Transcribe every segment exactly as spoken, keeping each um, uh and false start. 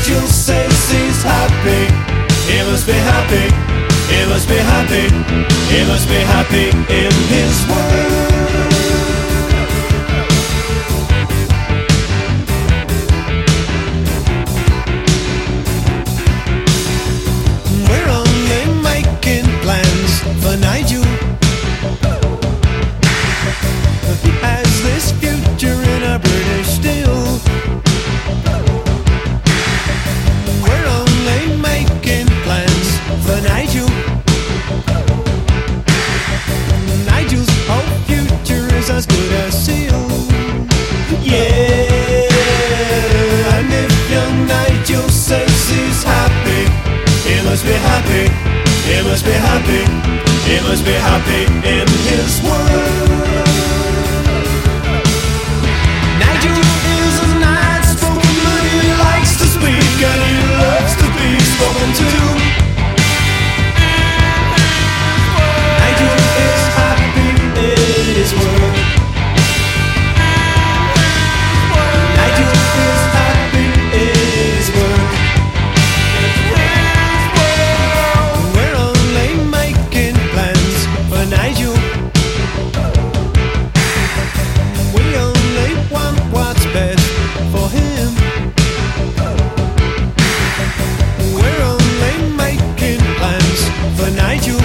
Nigel says he's happy. He must be happy. He must be happy. He must be happy in his world. We're only making plans for Nigel. He has this future in a British steel. We're only making plans for Nigel. Nigel's whole future is as good as sealed. Yeah, and if young Nigel says he's happy, he must be happy. He must be happy. He must be happy in his world. Nigel is an outspoken man. He likes to speak and he loves to be spoken to. Nigel is happy in his world. Nigel is happy in his world. We're only making plans for Nigel. We only want what's best for him. We're only making plans for Nigel.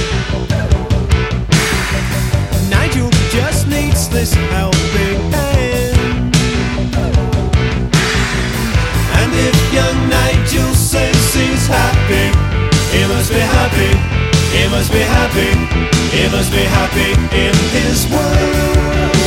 Nigel just needs this helping hand. And if young Nigel says he's happy, he must be happy. He must be happy. He must be happy in his world.